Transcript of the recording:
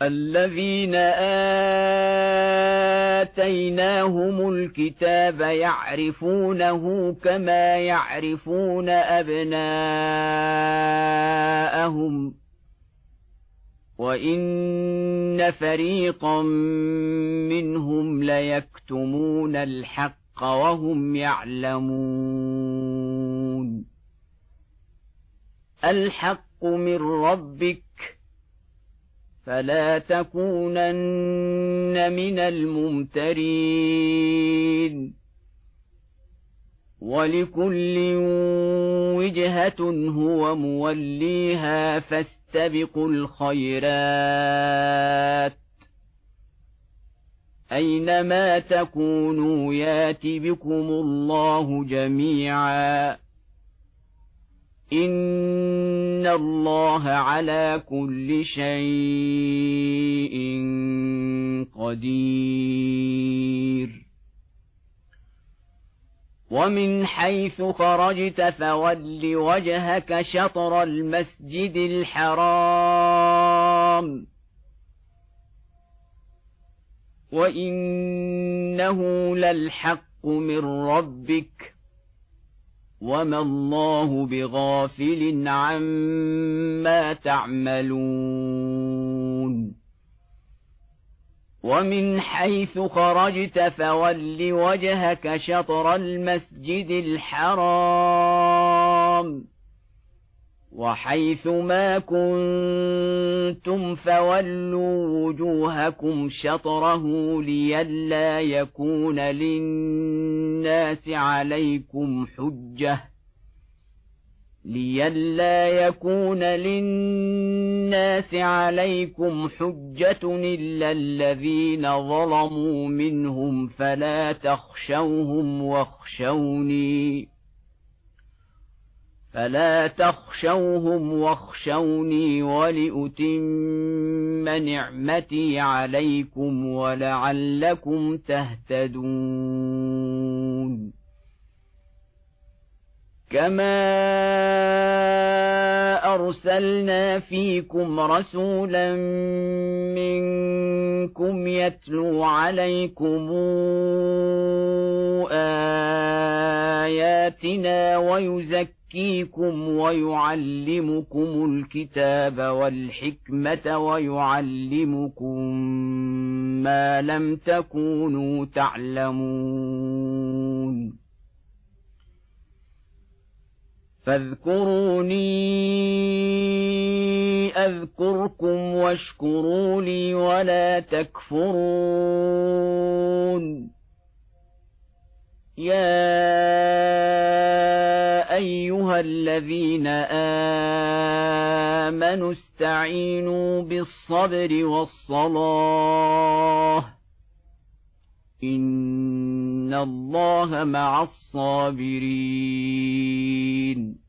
الذين آتيناهم الكتاب يعرفونه كما يعرفون أبناءهم وإن فريقا منهم ليكتمون الحق وهم يعلمون. الحق من ربك فلا تكونن من الممترين. ولكل وجهة هو موليها فاستبقوا الخيرات أينما تكونوا يات بكم الله جميعا إن الله على كل شيء قدير. ومن حيث خرجت فول وجهك شطر المسجد الحرام وإنه للحق من ربك وما الله بغافل عما تعملون. ومن حيث خرجت فول وجهك شطر المسجد الحرام وحيث ما كنتم فولوا وجوهكم شطره لئلا يكون للناس عليكم حجة إلا الذين ظلموا منهم فلا تخشوهم واخشوني ولأتم نعمتي عليكم ولعلكم تهتدون. كما أرسلنا فيكم رسولا منكم يتلو عليكم آياتنا ويزكيكم ويعلمكم الكتاب والحكمة ويعلمكم ما لم تكونوا تعلمون. فاذكروني أذكركم واشكروا لي ولا تكفرون. يا أيها الذين آمنوا استعينوا بالصبر والصلاة إن الله مع الصابرين.